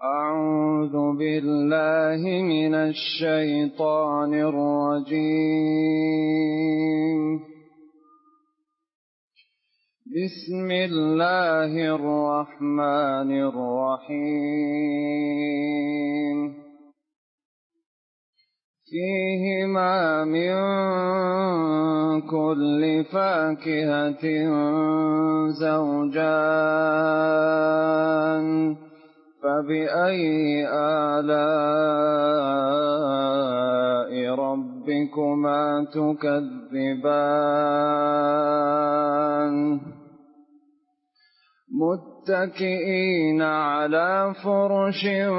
أعوذ بالله من الشيطان الرجيم. بسم الله الرحمن الرحيم. فيهما من كل فاكهة زوجان فبأي آلاء ربكما تكذبان متكئين على فرش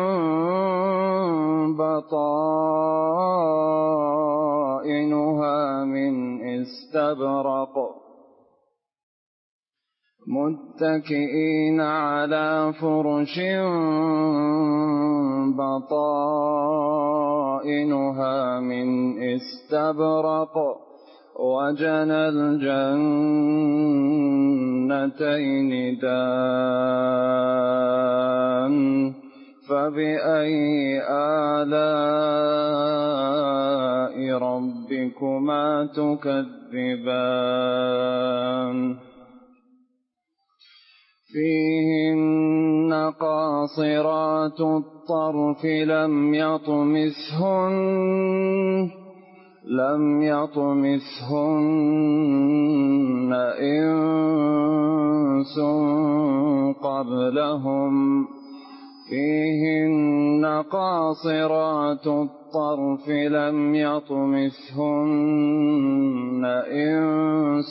بطائنها من استبرق متكئين على فرش بطائنها من استبرق وجنى الجنتين دان فبأي آلاء ربكما تكذبان فيهن قاصرات الطرف لم يطمثهن إنس قبلهم فيهن قاصرات الطرف لم يطمثهن إنس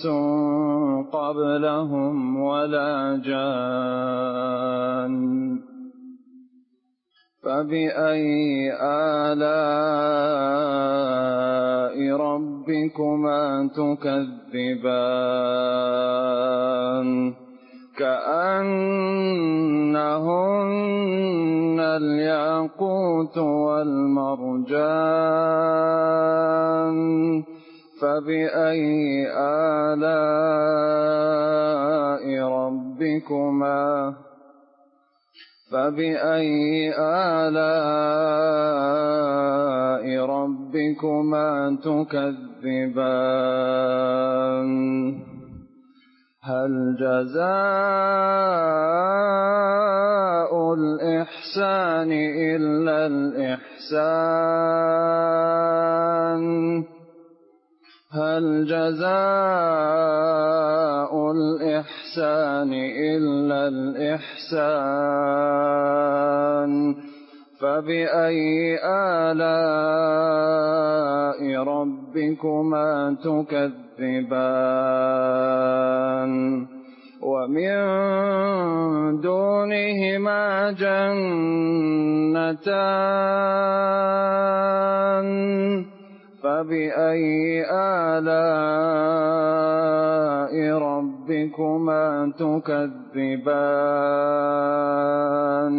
قبلهم ولا جان فبأي آلاء ربكما تكذبان كأنهن الياقوت والمرجان فبأي آلاء ربكما تكذبان هل جزاء الإحسان إلا الإحسان هل جزاء الإحسان إلا الإحسان فبأي آلاء ربكما تكذبان ومن دونهما جنتان فبأي آلاء ربكما تكذبان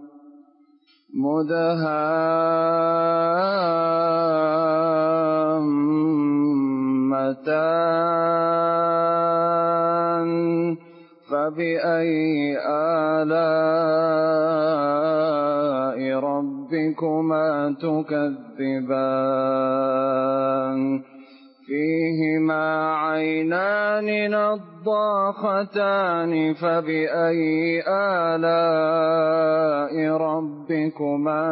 مدهامتان فبأي آلاء ربكما تكذبان فيهما عينان نضاختان فبأي آلاء ربكما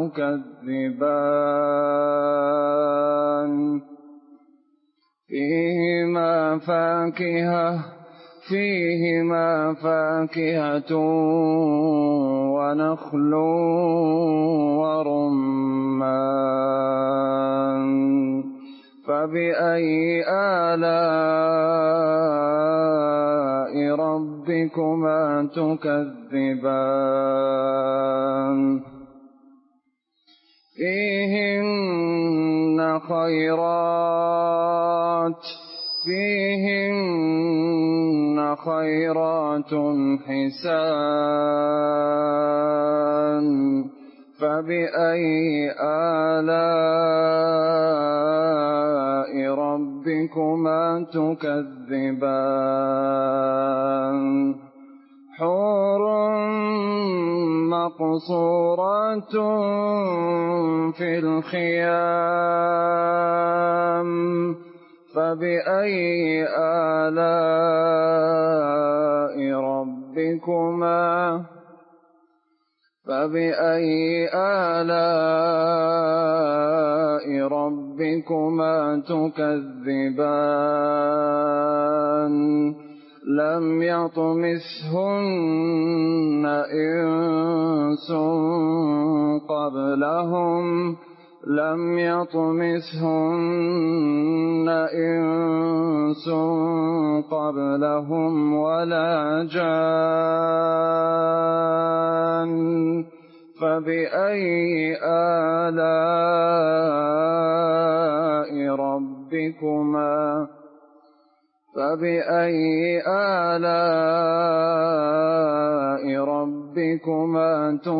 تكذبان فيهما فاكهة ونخل ورمان فبأي آلاء ربكما تكذبان فيهن خيرات حسان فبأي آلاء ربكما تكذبان حور مقصورات في الخيام فبأي آلاء ربكما تكذبان لم يطمثهن إنس قبلهم ولا جان فبأي آلاء ربكما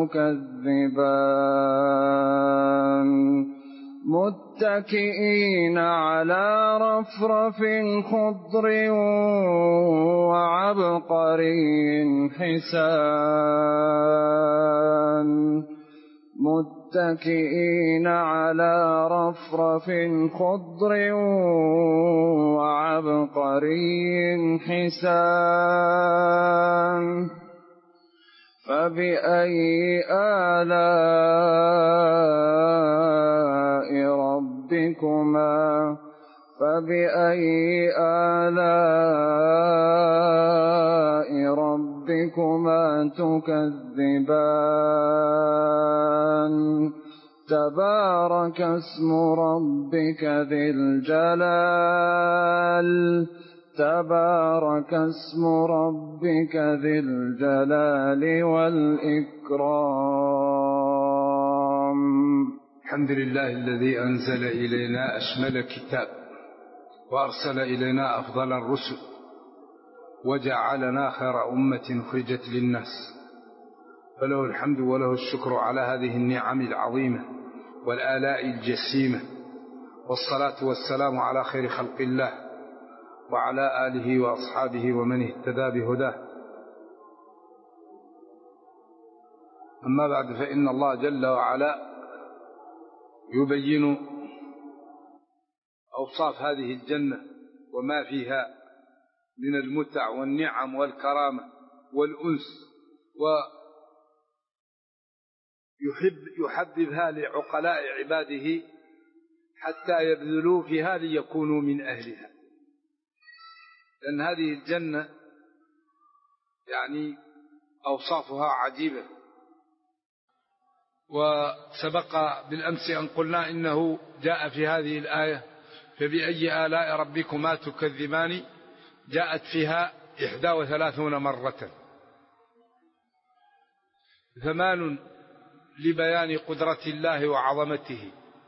تكذبان متكئين على رفرف خضر وعبقري حسان متكئين على رفرف خضر وعبقري حسان فبأي آلاء ربكما تكذبان تبارك اسم ربك ذي الجلال والإكرام. الحمد لله الذي أنزل إلينا أشمل الكتاب وأرسل إلينا أفضل الرسل وجعلنا خير أمة أخرجت للناس، فله الحمد وله الشكر على هذه النعم العظيمة والآلاء الجسيمة، والصلاة والسلام على خير خلق الله وعلى آله وأصحابه ومن اهتدى بهداه. أما بعد، فإن الله جل وعلا يبين أوصاف هذه الجنة وما فيها من المتع والنعم والكرامة والأنس، ويحببها لعقلاء عباده حتى يبذلوا فيها ليكونوا من أهلها، لأن هذه الجنة يعني أوصافها عجيبة. وسبق بالأمس أن قلنا إنه جاء في هذه الآية فبأي آلاء ربكما تكذبان، جاءت فيها 31 مرة، 8 لبيان قدرة الله وعظمته،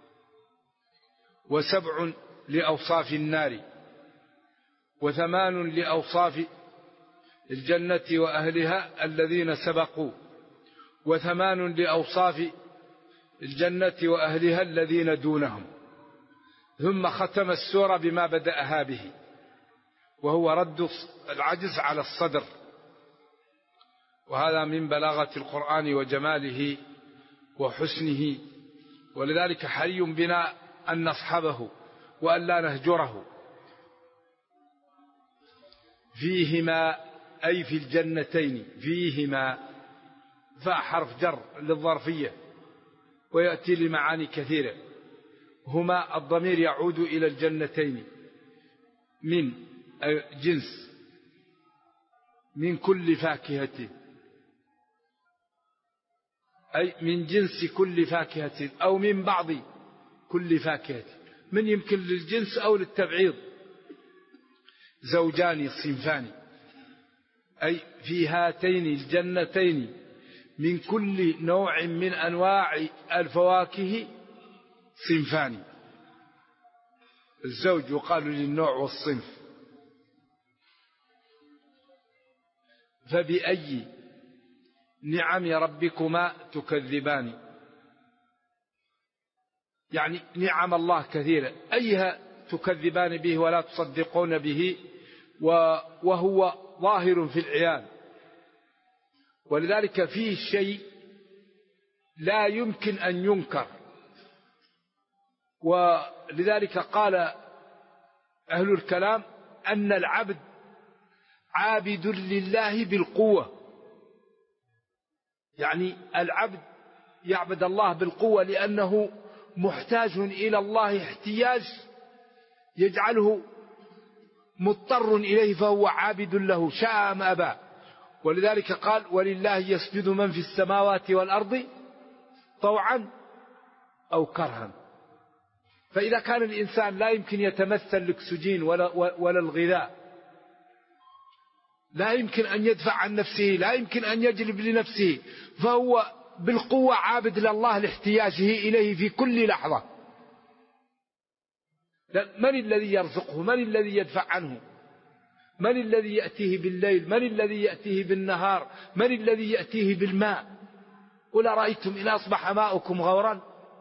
و7 لأوصاف النار، و8 لأوصاف الجنة وأهلها الذين سبقوا، و8 لأوصاف الجنة وأهلها الذين دونهم. ثم ختم السورة بما بدأها به، وهو رد العجز على الصدر، وهذا من بلاغة القرآن وجماله وحسنه، ولذلك حري بنا أن نصحبه وأن لا نهجره. فيهما أي في الجنتين، فيهما فحرف جر للظرفية، ويأتي لمعاني كثيرة. هما الضمير يعود إلى الجنتين من جنس، من كل فاكهة، أي من جنس كل فاكهة أو من بعض كل فاكهة، من يمكن للجنس أو للتبعيض. زوجان صنفان، أي في هاتين الجنتين من كل نوع من أنواع الفواكه صنفان. الزوج يقال للنوع والصنف. فبأي نعم ربكما تكذبان، يعني نعم الله كثيرة، أيها تكذبان به ولا تصدقون به، وهو ظاهر في العيان. ولذلك فيه شيء لا يمكن أن ينكر. ولذلك قال أهل الكلام أن العبد عابد لله بالقوة، يعني العبد يعبد الله بالقوة لأنه محتاج إلى الله احتياج يجعله مضطر إليه، فهو عابد له شاء أم أبى. ولذلك قال ولله يسجد من في السماوات والأرض طوعا أو كرها. فإذا كان الإنسان لا يمكن يتمثل الأكسجين ولا الغذاء، لا يمكن أن يدفع عن نفسه، لا يمكن أن يجلب لنفسه، فهو بالقوة عابد لله لاحتياجه إليه في كل لحظة. من الذي يرزقه؟ من الذي يدفع عنه؟ من الذي يأتيه بالليل؟ من الذي يأتيه بالنهار؟ من الذي يأتيه بالماء؟ قل أرأيتم إن أصبح ماؤكم غورا.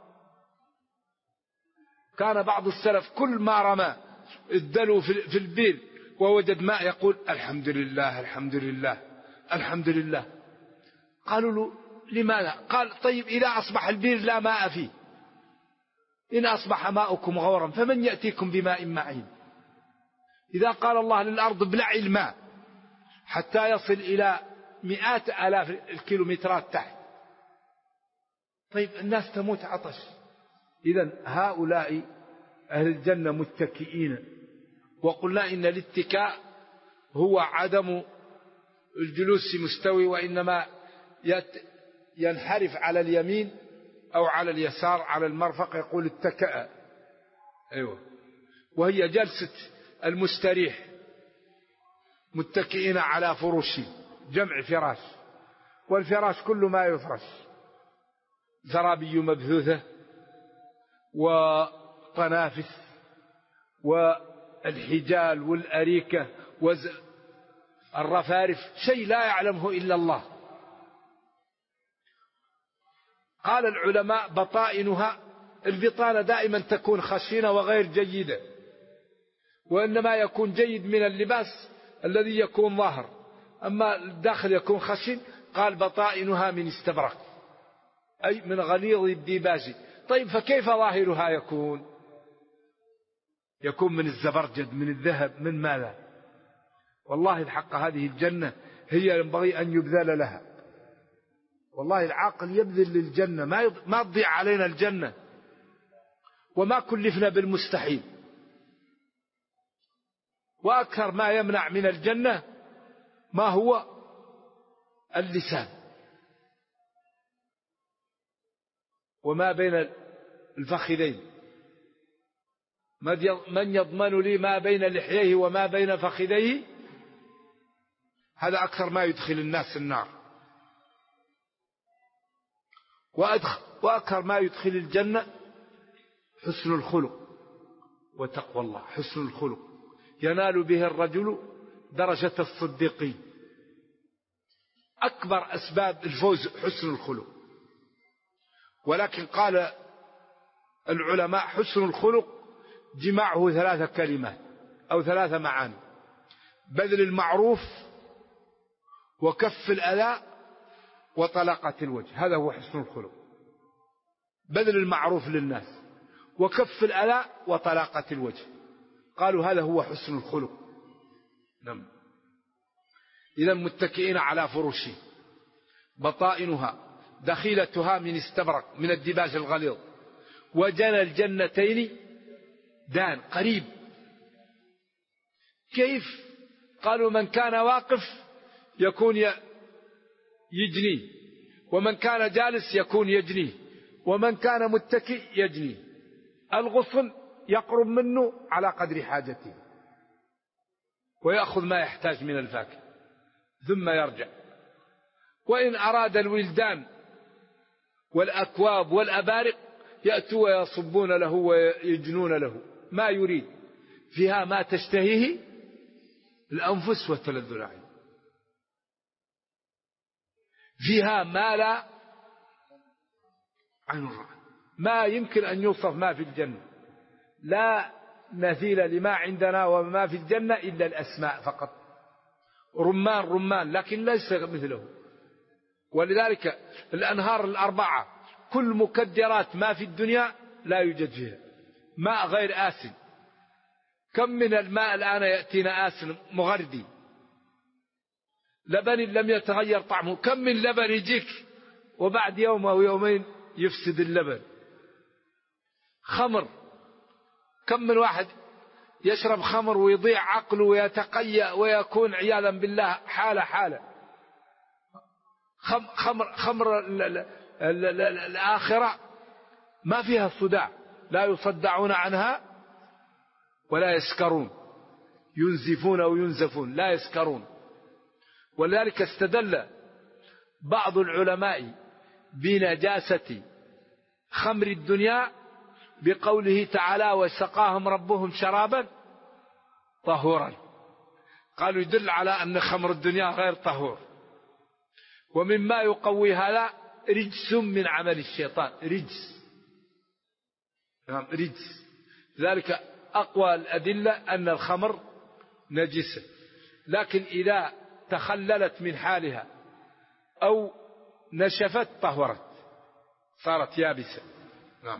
كان بعض السلف كل ما رمى الدلو في البير ووجد ماء يقول الحمد لله الحمد لله الحمد لله. قالوا له لماذا؟ قال طيب إذا أصبح البير لا ماء فيه، إن أصبح ماؤكم غورا فمن يأتيكم بماء معين؟ إذا قال الله للأرض ابلعي الماء حتى يصل إلى مئات آلاف الكيلومترات تحت، طيب الناس تموت عطش. إذن هؤلاء أهل الجنة متكئين. وقلنا إن الاتكاء هو عدم الجلوس مستوي، وإنما ينحرف على اليمين أو على اليسار على المرفق، يقول اتكأ. أيوة. وهي جلسة المستريح، متكئين على فروش، جمع فراش، والفراش كل ما يفرش، زرابي مبثوثة وطنافس والحجال والأريكة والرفارف، شيء لا يعلمه إلا الله. قال العلماء بطائنها، البطانة دائما تكون خشنة وغير جيدة، وإنما يكون جيد من اللباس الذي يكون ظاهر، أما الداخل يكون خشن. قال بطائنها من استبرق، أي من غليظ الديباج. طيب فكيف ظاهرها يكون من الزبرجد، من الذهب، من ماذا؟ والله الحق هذه الجنة هي ينبغي أن يبذل لها. والله العاقل يبذل للجنة، ما تضيع علينا الجنة، وما كلفنا بالمستحيل. وأكثر ما يمنع من الجنة ما هو؟ اللسان، وما بين الفخذين. من يضمن لي ما بين لحييه وما بين فخذيه؟ هذا أكثر ما يدخل الناس النار. وأكثر ما يدخل الجنة حسن الخلق وتقوى الله. حسن الخلق ينال به الرجل درجة الصديقين. أكبر أسباب الفوز حسن الخلق. ولكن قال العلماء حسن الخلق جمعه 3 كلمات أو 3 معاني: بذل المعروف، وكف الأذى، وطلاقة الوجه. هذا هو حسن الخلق. بذل المعروف للناس، وكف الأذى، وطلاقة الوجه. قالوا هذا هو حسن الخلق. نعم. إذا متكئين على فرش بطائنها دخيلتها من استبرق، من الديباج الغليظ، وجنى الجنتين دان، قريب. كيف؟ قالوا من كان واقف يكون يجنيه، ومن كان جالس يكون يجنيه، ومن كان متكئ يجنيه. الغصن يقرب منه على قدر حاجته، ويأخذ ما يحتاج من الفاكهة ثم يرجع. وإن أراد الولدان والأكواب والأبارق يأتوا ويصبون له ويجنون له ما يريد. فيها ما تشتهيه الأنفس وتلذ الأعين، فيها ما لا عين رأت. ما يمكن أن يوصف ما في الجنة، لا مثيل لما عندنا وما في الجنة إلا الأسماء فقط. رمان رمان، لكن ليس مثله. ولذلك الأنهار 4 كل مكدرات ما في الدنيا لا يوجد فيها. ماء غير آسن، كم من الماء الآن يأتينا آسن مغردي، لبن لم يتغير طعمه، كم من لبن يجيك وبعد يوم أو يومين يفسد اللبن. خمر، كم من واحد يشرب خمر ويضيع عقله ويتقيأ ويكون عياذا بالله حالة. خمر الآخرة ما فيها صداع، لا يصدعون عنها ولا يسكرون، ينزفون أو ينزفون لا يسكرون. ولذلك استدل بعض العلماء بنجاسة خمر الدنيا بقوله تعالى وسقاهم ربهم شرابا طهورا، قالوا يدل على أن خمر الدنيا غير طهور. ومما يقوي هذا رجس من عمل الشيطان، رجس. ذلك أقوى الأدلة أن الخمر نجسة، لكن إذا تخللت من حالها أو نشفت طهرت، صارت يابسة. نعم.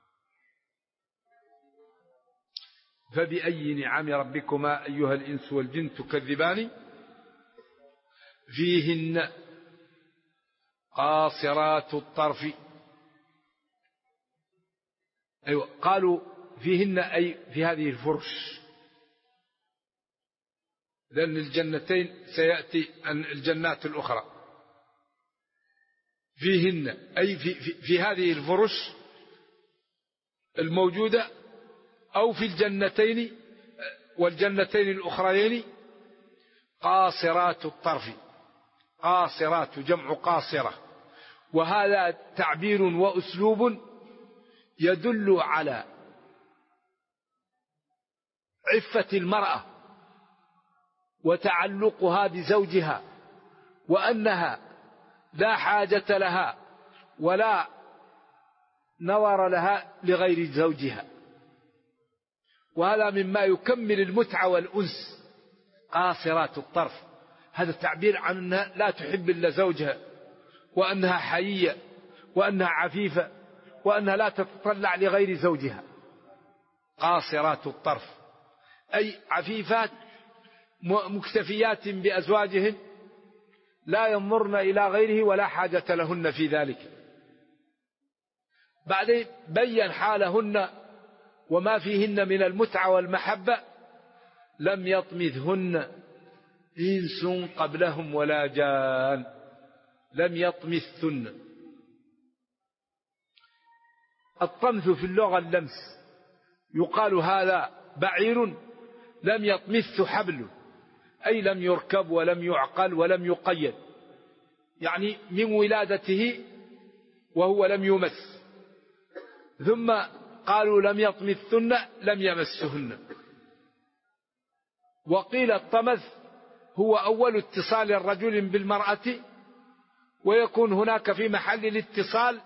فبأي نعم ربكما أيها الإنس والجن تكذبان فيهن قاصرات الطرف. أيوة، قالوا فيهن أي في هذه الفرش، لأن الجنتين سيأتي عن الجنات الأخرى. فيهن أي في هذه الفرش الموجودة، أو في الجنتين والجنتين الأخريين قاصرات الطرف. قاصرات جمع قاصرة، وهذا تعبير وأسلوب يدل على عفة المرأة وتعلقها بزوجها، وأنها لا حاجة لها ولا نظر لها لغير زوجها. وهذا مما يكمل المتعة والأنس. قاصرات الطرف هذا تعبير عن أنها لا تحب إلا زوجها، وأنها حيية، وأنها عفيفة، وأنها لا تتطلع لغير زوجها. قاصرات الطرف أي عفيفات مكتفيات بأزواجهن، لا ينظرن إلى غيره ولا حاجة لهن في ذلك. بعدين بين حالهن وما فيهن من المتعة والمحبة. لم يطمثهن إنس قبلهم ولا جان. لم يطمثهن. الطمث في اللغة اللمس، يقال هذا بعير لم يطمث حبل، أي لم يركب ولم يعقل ولم يقيد، يعني من ولادته وهو لم يمس. ثم قالوا لم يطمثهن لم يمسهن. وقيل الطمث هو أول اتصال الرجل بالمرأة، ويكون هناك في محل الاتصال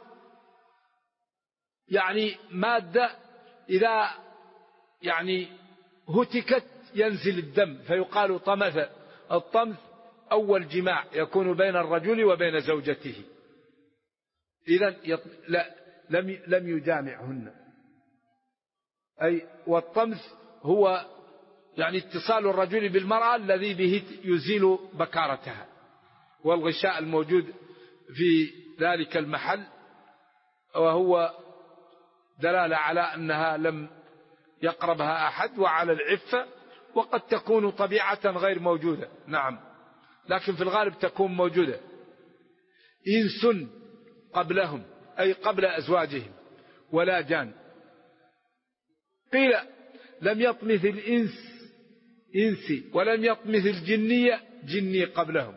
يعني مادة إذا يعني هتكت ينزل الدم فيقال طمث. الطمث أول جماع يكون بين الرجل وبين زوجته، إذن لم يجامعهن. أي والطمث هو يعني اتصال الرجل بالمرأة الذي به يزيل بكارتها، والغشاء الموجود في ذلك المحل، وهو دلالة على أنها لم يقربها أحد وعلى العفة. وقد تكون طبيعة غير موجودة، نعم، لكن في الغالب تكون موجودة. إنس قبلهم أي قبل أزواجهم ولا جان. قيل لم يطمث الإنس إنسي ولم يطمث الجنية جني قبلهم،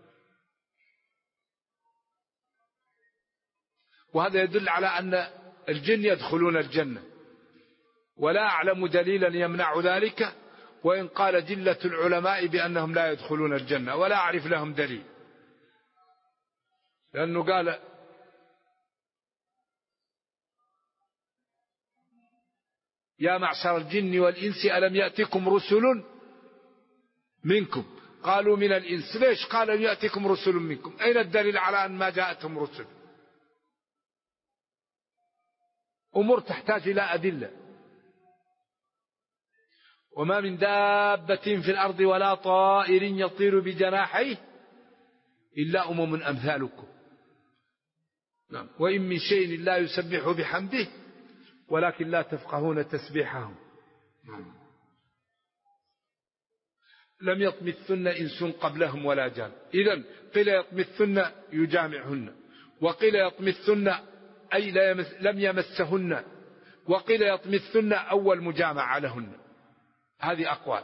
وهذا يدل على أن الجن يدخلون الجنة، ولا أعلم دليلا يمنع ذلك، وإن قال جلة العلماء بأنهم لا يدخلون الجنة، ولا أعرف لهم دليل، لأنه قال يا معشر الجن والإنس ألم يأتكم رسل منكم؟ قالوا من الإنس. ليش قال أن يأتكم رسل منكم؟ أين الدليل على أن ما جاءتهم رسل؟ أمور تحتاج إلى أدلة. وما من دابة في الأرض ولا طائر يطير بجناحيه إلا أمم أمثالكم. وإن من شيء لا يسبح بحمده ولكن لا تفقهون تسبيحهم. لم يطمثن إنس قبلهم ولا جان. إذن قيل يطمثن يجامعهن، وقيل يطمثن أي لم يمسهن، وقيل يطمثن أول مجامع لهن. هذه أقوال.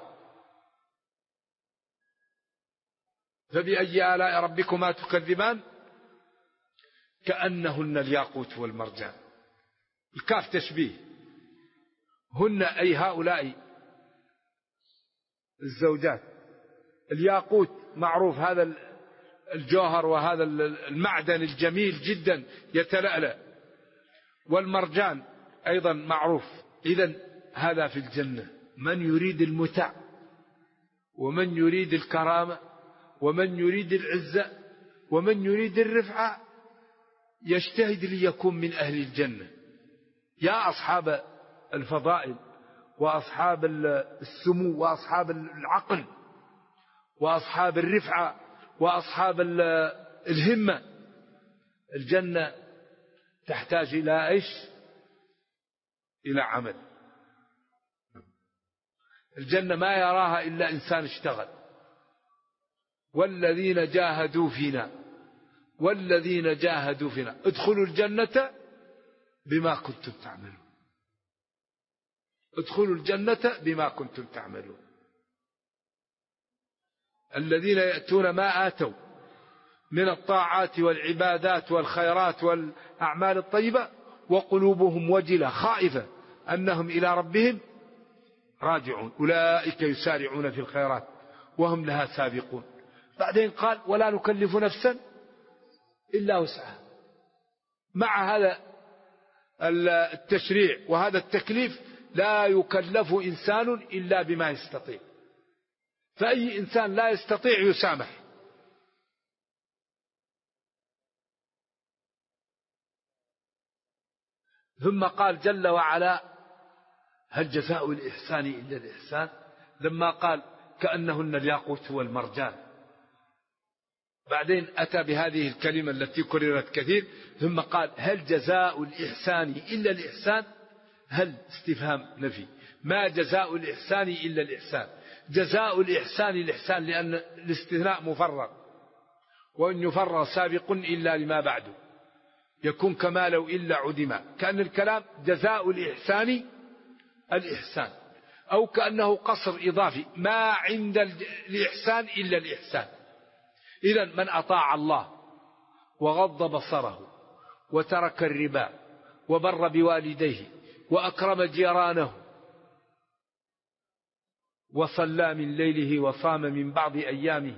فبأي آلاء ربكما تكذبان كأنهن الياقوت والمرجان. الكاف تشبيه، هن أي هؤلاء الزوجات. الياقوت معروف هذا الجوهر وهذا المعدن الجميل جدا يتلألأ، والمرجان أيضا معروف. إذن هذا في الجنة من يريد المتع ومن يريد الكرامة ومن يريد العزة ومن يريد الرفعة يجتهد ليكون من أهل الجنة. يا أصحاب الفضائل وأصحاب السمو وأصحاب العقل وأصحاب الرفعة وأصحاب الهمة، الجنة تحتاج إلى إيش؟ إلى عمل. الجنة ما يراها إلا إنسان اشتغل. والذين جاهدوا فينا والذين جاهدوا فينا ادخلوا الجنة بما كنتم تعملون. ادخلوا الجنة بما كنتم تعملون. الذين يأتون ما آتوا من الطاعات والعبادات والخيرات والأعمال الطيبة وقلوبهم وجلة خائفة أنهم إلى ربهم راجعون، أولئك يسارعون في الخيرات وهم لها سابقون. بعدين قال ولا نكلف نفسا إلا وسعها. مع هذا التشريع وهذا التكليف لا يكلف إنسان إلا بما يستطيع، فأي إنسان لا يستطيع يسامح. ثم قال جل وعلا هل جزاء الإحسان إلا الإحسان، لما قال كأنهن الياقوت والمرجان. بعدين أتى بهذه الكلمة التي كررت كثير، ثم قال هل جزاء الإحسان إلا الإحسان. هل استفهام نفي، ما جزاء الإحسان إلا الإحسان. جزاء الإحسان الإحسان لأن الاستثناء مفرغ، وإن يفرغ سابق إلا لما بعده يكون كما لو إلا عدما، كأن الكلام جزاء الإحسان الإحسان، أو كأنه قصر إضافي ما عند الإحسان إلا الإحسان. إذن من أطاع الله وغض بصره وترك الربا وبر بوالديه وأكرم جيرانه وصلى من ليله وصام من بعض أيامه،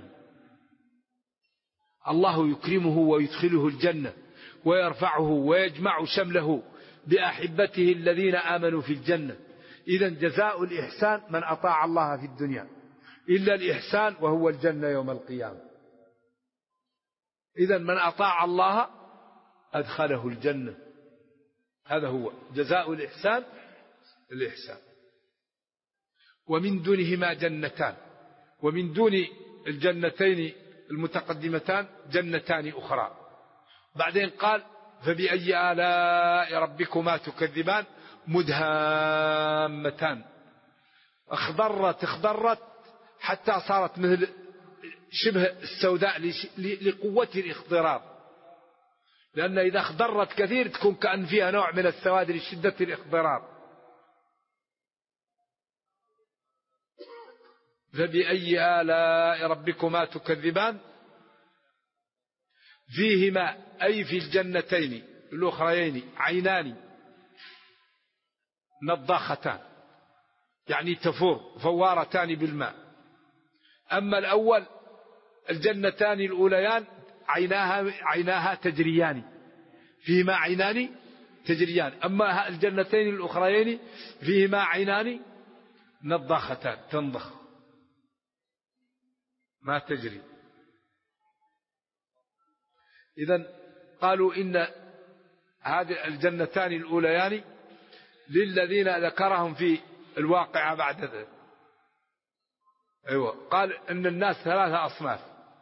الله يكرمه ويدخله الجنة ويرفعه ويجمع شمله بأحبته الذين آمنوا في الجنة. إذن جزاء الإحسان من أطاع الله في الدنيا إلا الإحسان وهو الجنة يوم القيامة. إذن من أطاع الله أدخله الجنة، هذا هو جزاء الإحسان الإحسان. ومن دونهما جنتان، ومن دون الجنتين المتقدمتان جنتان أخرى. بعدين قال فبأي آلاء ربكما تكذبان مدهامتان. اخضرت حتى صارت مثل شبه السوداء لقوة الاخضرار، لأن إذا اخضرت كثير تكون كأن فيها نوع من السواد لشدة الاخضرار. فبأي آلاء ربكما تكذبان فيهما أي في الجنتين الأخريين عينان نضاختان، يعني تفور فوارتان بالماء. أما الأول الجنتان الأوليان عيناها تجريان، فيهما عينان تجريان. أما الجنتين الأخريين فيهما عينان نضاختان تنضخ ما تجري. إذن قالوا إن هذه الجنتان الأوليان للذين ذكرهم في الواقعة بعد ذلك. أيوة، قال إن الناس 3 أصناف،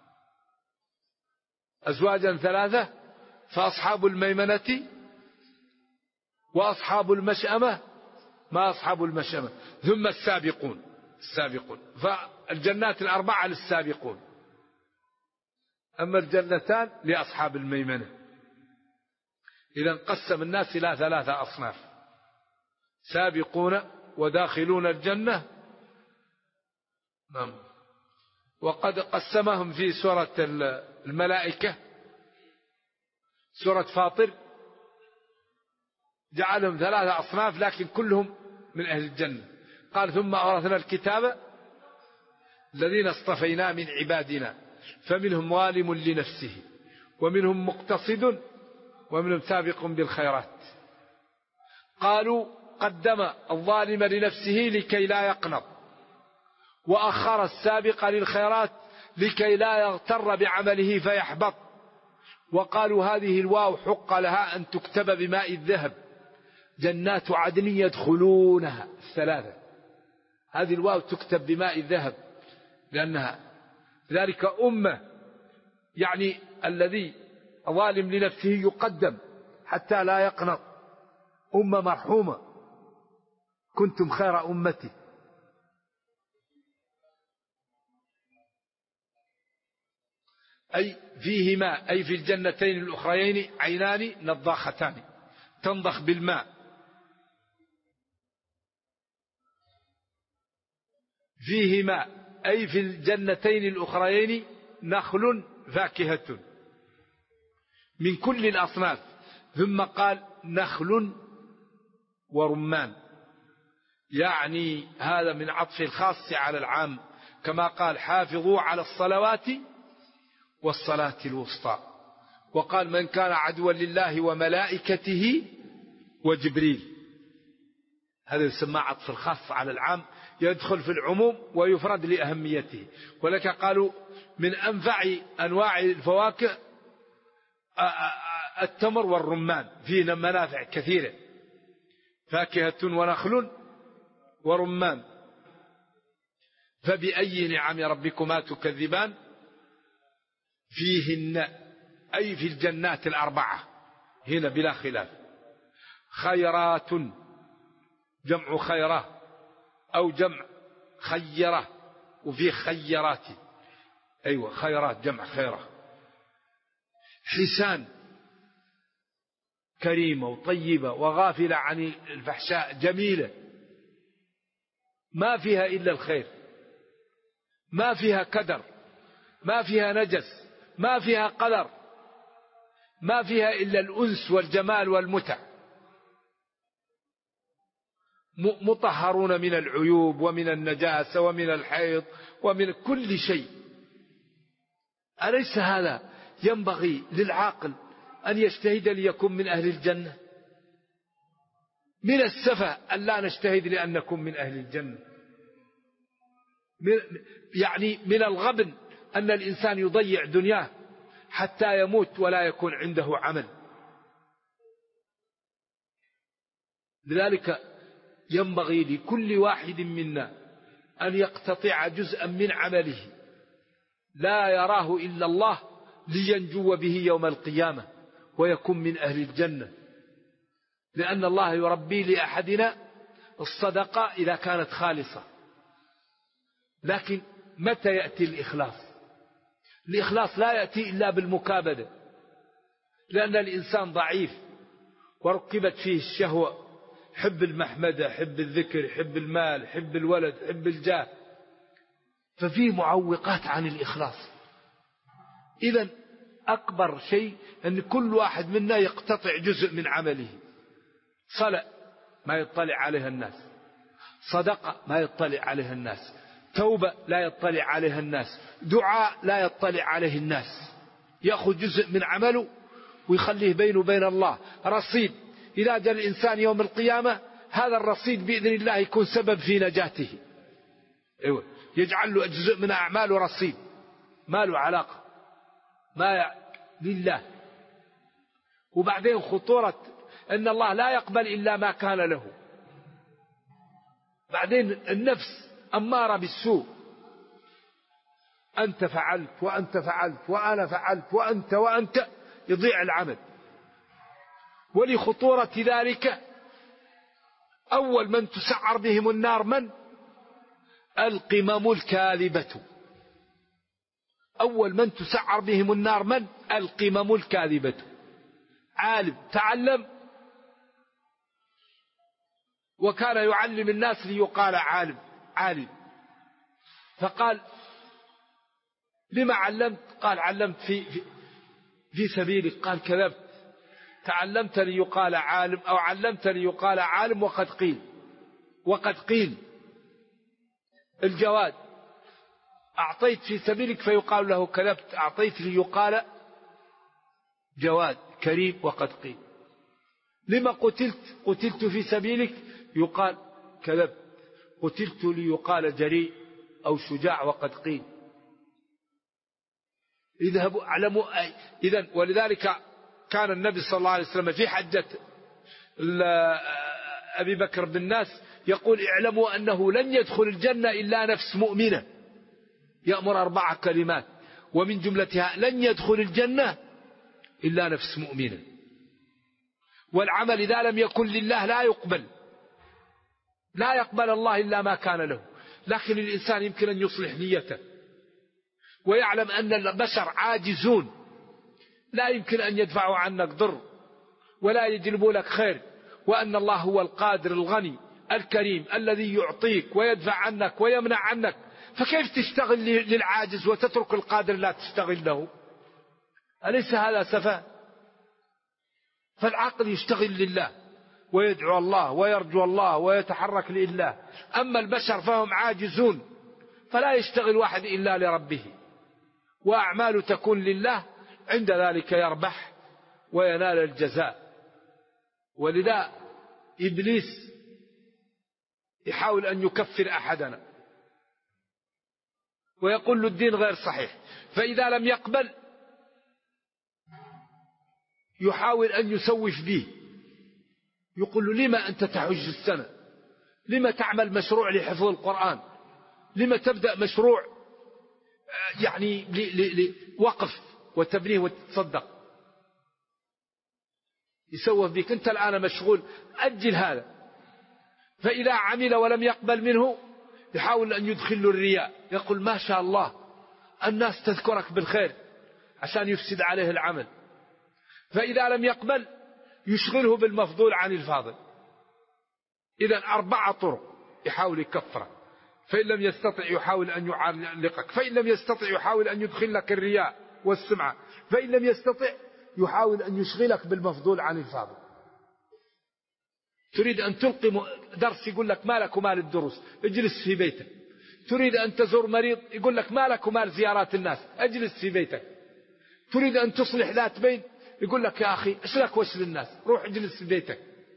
أزواجا 3، فأصحاب الميمنة وأصحاب المشأمة ما أصحاب المشأمة، ثم السابقون. فالجنات 4 للسابقون، أما الجنتان لأصحاب الميمنة. إذا قسم الناس إلى 3 أصناف: سابقون وداخلون الجنة. نعم. وقد قسمهم في سورة الملائكة، سورة فاطر، جعلهم 3 أصناف لكن كلهم من أهل الجنة. قال: ثم أورثنا الكتاب الذين اصطفينا من عبادنا فمنهم ظالم لنفسه ومنهم مقتصد ومنهم سابق بالخيرات. قالوا: قدم الظالم لنفسه لكي لا يقنط، وأخر السابق للخيرات لكي لا يغتر بعمله فيحبط. وقالوا: هذه الواو حق لها أن تكتب بماء الذهب، جنات عدن يدخلونها. 3 هذه الواو تكتب بماء الذهب، لأنها ذلك أمة، يعني الذي ظالم لنفسه يقدم حتى لا يقنط، أمة مرحومة، كنتم خير أمتي. أي فيهما، أي في الجنتين الأخريين، عينان نضاختان تنضخ بالماء. فيهما أي في الجنتين الأخريين نخل فاكهة من كل الأصناف. ثم قال: نخل ورمان، يعني هذا من عطف الخاص على العام، كما قال: حافظوا على الصلوات والصلاة الوسطى. وقال: من كان عدوا لله وملائكته وجبريل. هذا يسمى عطف الخاص على العام، يدخل في العموم ويفرد لأهميته. ولك قالوا من أنفع أنواع الفواكه التمر والرمان، فيه منافع كثيرة، فاكهة ونخل ورمان. فبأي نعم ربكما تكذبان. فيهن أي في الجنات 4 هنا بلا خلاف. خيرات، جمع خيرة أو جمع خيرة، وفي خيرات. أيوة، خيرات جمع خيرة. حسان، كريمة وطيبة وغافلة عن الفحشاء، جميلة، ما فيها إلا الخير، ما فيها كدر، ما فيها نجس، ما فيها قدر، ما فيها إلا الأنس والجمال والمتع. مطهرون من العيوب ومن النجاسة ومن الحيض ومن كل شيء. أليس هذا ينبغي للعاقل أن يجتهد ليكون من أهل الجنة؟ من السفه أن لا نجتهد لأن نكون من أهل الجنة. يعني من الغبن أن الإنسان يضيع دنياه حتى يموت ولا يكون عنده عمل. لذلك ينبغي لكل واحد منا أن يقتطع جزءا من عمله لا يراه إلا الله لينجو به يوم القيامة ويكون من أهل الجنة. لأن الله يربي لأحدنا الصدقة إذا كانت خالصة. لكن متى يأتي الإخلاص؟ الإخلاص لا يأتي إلا بالمكابدة، لأن الإنسان ضعيف وركبت فيه الشهوة، حب المحمدة، حب الذكر، حب المال، حب الولد، حب الجاه، ففيه معوقات عن الإخلاص. إذن أكبر شيء أن كل واحد منا يقتطع جزء من عمله. صلاة ما يطلع عليها الناس، صدقة ما يطلع عليها الناس، توبة لا يطلع عليها الناس، دعاء لا يطلع عليه الناس. يأخذ جزء من عمله ويخليه بينه وبين الله رصيد. إذا جاء الإنسان يوم القيامة هذا الرصيد بإذن الله يكون سبب في نجاته. أيوة. يجعل له جزء من أعماله رصيد، ما له علاقة، لله. وبعدين خطورة أن الله لا يقبل إلا ما كان له. بعدين النفس أمارة بالسوء، أنت فعلت وأنت فعلت وأنا فعلت وأنت يضيع العمل. ولخطورة ذلك أول من تسعر بهم النار من؟ القمم الكاذبة. أول من تسعر بهم النار من؟ القمم الكاذبة. عالم تعلم وكان يعلم الناس ليقال عالم، فقال لما علمت؟ قال علمت في سبيلك. قال كذبت، تعلمت ليقال عالم أو علمت ليقال عالم وقد قيل. الجواد أعطيت في سبيلك فيقال له كذبت، أعطيت ليقال جواد كريم وقد قيل. لما قتلت في سبيلك يقال كذبت، قتلت ليقال جريء أو شجاع وقد قيل. اذهبوا اعلموا. إذن ولذلك كان النبي صلى الله عليه وسلم في حجة أبي بكر بالناس يقول اعلموا أنه لن يدخل الجنة إلا نفس مؤمنة، يأمر 4 كلمات ومن جملتها لن يدخل الجنة إلا نفس مؤمنة. والعمل إذا لم يكن لله لا يقبل الله إلا ما كان له. لكن الإنسان يمكن أن يصلح نيته ويعلم أن البشر عاجزون، لا يمكن أن يدفعوا عنك ضر ولا يجلبوا لك خير، وأن الله هو القادر الغني الكريم الذي يعطيك ويدفع عنك ويمنع عنك. فكيف تشتغل للعاجز وتترك القادر لا تشتغل له؟ أليس هذا سفه؟ فالعقل يشتغل لله ويدعو الله ويرجو الله ويتحرك لله. أما البشر فهم عاجزون، فلا يشتغل واحد إلا لربه، وأعماله تكون لله، عند ذلك يربح وينال الجزاء. ولذا إبليس يحاول أن يكفر أحدنا ويقول له الدين غير صحيح، فإذا لم يقبل يحاول أن يسوف به، يقول له لما أنت تحج السنة؟ لما تعمل مشروع لحفظ القرآن؟ لما تبدأ مشروع يعني لوقف وتبنيه وتتصدق؟ يسوف بك، أنت الآن مشغول، أجل هذا. فإذا عمل ولم يقبل منه يحاول أن يدخل له الرياء، يقول ما شاء الله الناس تذكرك بالخير عشان يفسد عليه العمل. فإذا لم يقبل يشغله بالمفضول عن الفاضل. إذن 4 طرق يحاول يكفره. فإن لم يستطع يحاول أن يعلقك، فإن لم يستطع يحاول أن يدخل لك الرياء والسمعة، فإن لم يستطع يحاول أن يشغلك بالمفضول عن الفاضل. تريد أن تلقي درس يقول لك مالك ومال الدروس، اجلس في بيتك. تريد أن تزور مريض يقول لك مالك ومال زيارات الناس، اجلس في بيتك. تريد أن تصلح ذات بين يقول لك يا أخي ايش لك وش للناس، روح اجلس في بيتك.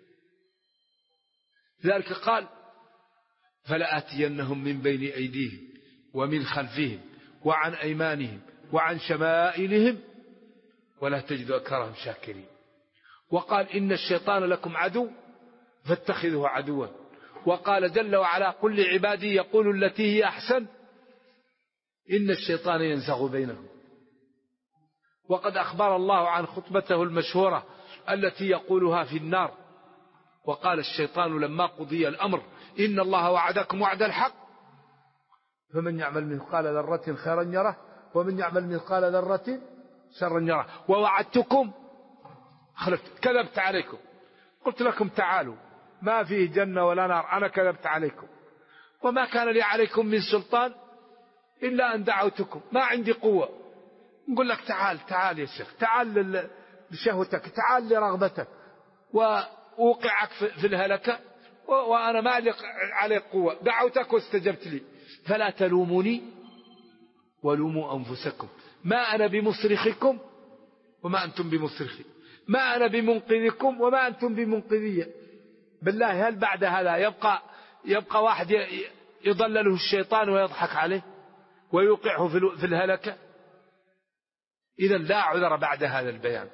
لذلك قال فلآتينهم من بين أيديهم ومن خلفهم وعن أيمانهم وعن شمائلهم ولا تجد أكثرهم شاكرين. وقال إن الشيطان لكم عدو فاتخذوه عدوا. وقال جل وعلا قل لعبادي يقولوا التي هي أحسن إن الشيطان ينزغ بينهم. وقد أخبر الله عن خطبته المشهورة التي يقولها في النار، وقال الشيطان لما قضي الأمر إن الله وعدكم وعد الحق فمن يعمل مثقال ذرة خيرا يره ومن يعمل مثقال ذرة شرا يره ووعدتكم كذبت عليكم، قلت لكم تعالوا ما فيه جنة ولا نار، أنا كذبت عليكم وما كان لي عليكم من سلطان إلا أن دعوتكم، ما عندي قوة. نقول لك تعال يا شيخ، تعال لشهوتك، تعال لرغبتك، وأوقعك في الهلكة وأنا ما لي عليك قوة، دعوتك واستجبت لي، فلا تلوموني ولوموا أنفسكم ما أنا بمصرخكم وما أنتم بمصرخي، ما أنا بمنقذكم وما أنتم بمنقذية. بالله هل بعد هذا يبقى واحد يضلله الشيطان ويضحك عليه ويوقعه في الهلكة؟ إذن لا عذر بعد هذا البيان.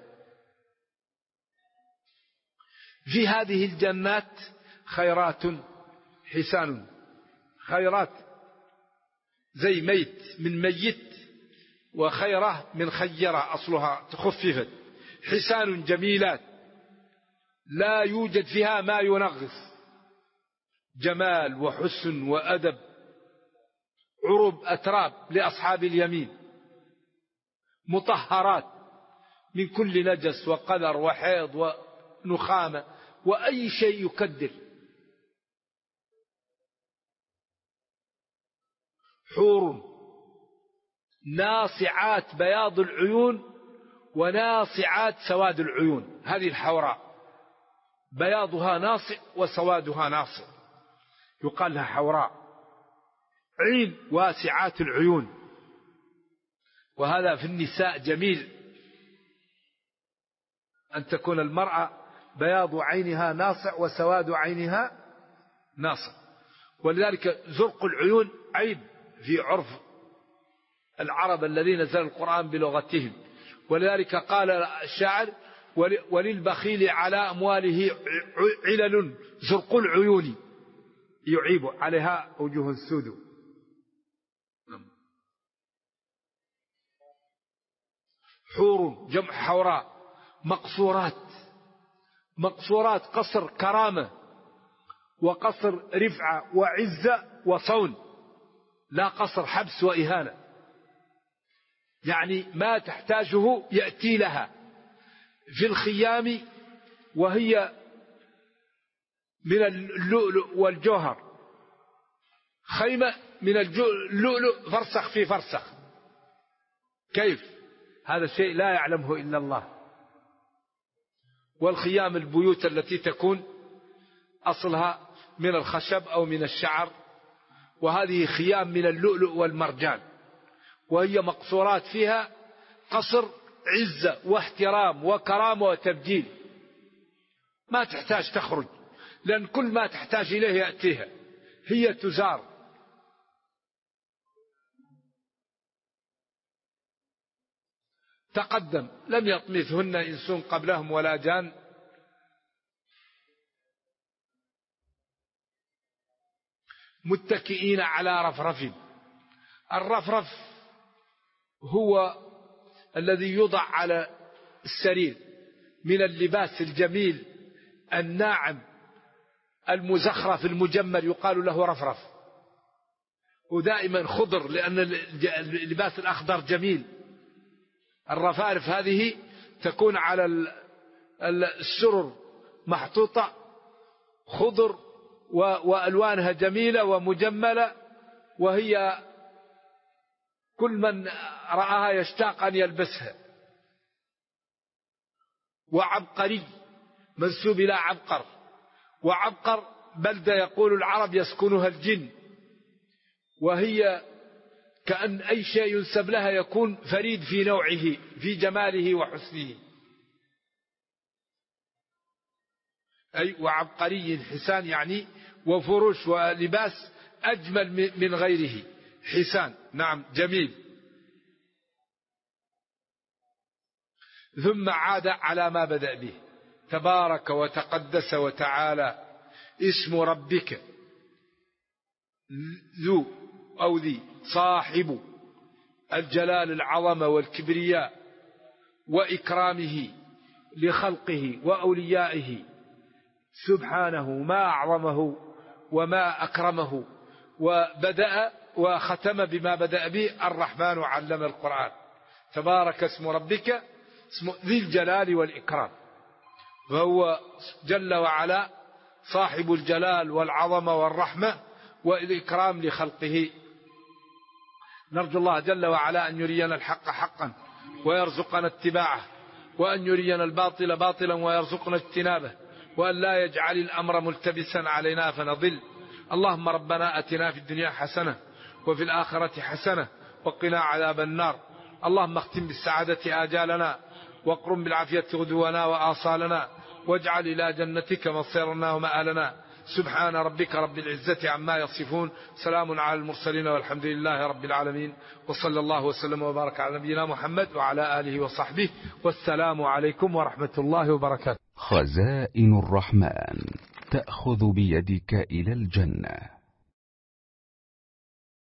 في هذه الجنات خيرات حسان خيرات زي ميت من ميت، وخيرة من خيرة أصلها تخففت. حسان جميلات لا يوجد فيها ما ينغص، جمال وحسن وأدب، عرب أتراب لأصحاب اليمين، مطهرات من كل نجس وقذر وحيض ونخامة وأي شيء يكدر. حور ناصعات بياض العيون وناصعات سواد العيون. هذه الحوراء بياضها ناصع وسوادها ناصع، يقال لها حوراء. عين واسعات العيون، وهذا في النساء جميل أن تكون المرأة بياض عينها ناصع وسواد عينها ناصع. ولذلك زرق العيون عيب في عرف العرب الذين نزل القرآن بلغتهم. ولذلك قال الشاعر: وللبخيل على أمواله علل زرق العيون يعيب عليها وجوه السود. حور جمع حوراء. مقصورات قصر كرامة وقصر رفعة وعزة وصون، لا قصر حبس وإهانة، يعني ما تحتاجه يأتي لها. في الخيام وهي من اللؤلؤ والجوهر، خيمة من اللؤلؤ فرسخ في فرسخ. كيف؟ هذا الشيء لا يعلمه إلا الله. والخيام البيوت التي تكون أصلها من الخشب أو من الشعر، وهذه خيام من اللؤلؤ والمرجان، وهي مقصورات فيها قصر عزة واحترام وكرامة وتبجيل، ما تحتاج تخرج، لأن كل ما تحتاج إليه يأتيها، هي تزار. تقدم: لم يطمثهن إنس قبلهم ولا جان. متكئين على رفرف. الرفرف هو الذي يوضع على السرير من اللباس الجميل الناعم المزخرف المجمل، يقال له رفرف، ودائما خضر لأن اللباس الأخضر جميل. الرفارف هذه تكون على السرر محطوطة خضر وألوانها جميلة ومجملة، وهي كل من رآها يشتاق أن يلبسها. وعبقري منسوب إلى عبقر، وعبقر بلدة يقول العرب يسكنها الجن، وهي كأن أي شيء ينسب لها يكون فريد في نوعه في جماله وحسنه. أي وعبقري حسان، يعني وفرش ولباس أجمل من غيره. حسان نعم جميل. ذم عاد على ما بدأ به. تبارك وتقدس وتعالى اسم ربك ذو أو ذي صاحب الجلال العظمة والكبرياء وإكرامه لخلقه وأوليائه سبحانه، ما أعظمه وما أكرمه. وبدأ وختم بما بدأ به: الرحمن علم القرآن. تبارك اسم ربك اسم ذي الجلال والإكرام، فهو جل وعلا صاحب الجلال والعظمة والرحمة والإكرام لخلقه. نرجو الله جل وعلا أن يرينا الحق حقا ويرزقنا اتباعه، وأن يرينا الباطل باطلا ويرزقنا اجتنابه، وأن لا يجعل الأمر ملتبسا علينا فنضل. اللهم ربنا أتنا في الدنيا حسنة وفي الآخرة حسنة وقنا عذاب النار. اللهم اختم بالسعادة آجالنا، واقرم بالعافية غدونا وآصالنا، واجعل إلى جنتك مصيرنا ومآلنا. سبحان ربك رب العزة عما يصفون، سلام على المرسلين والحمد لله رب العالمين، وصلى الله وسلم وبارك على نبينا محمد وعلى آله وصحبه، والسلام عليكم ورحمة الله وبركاته. خزائن الرحمن تأخذ بيدك إلى الجنة.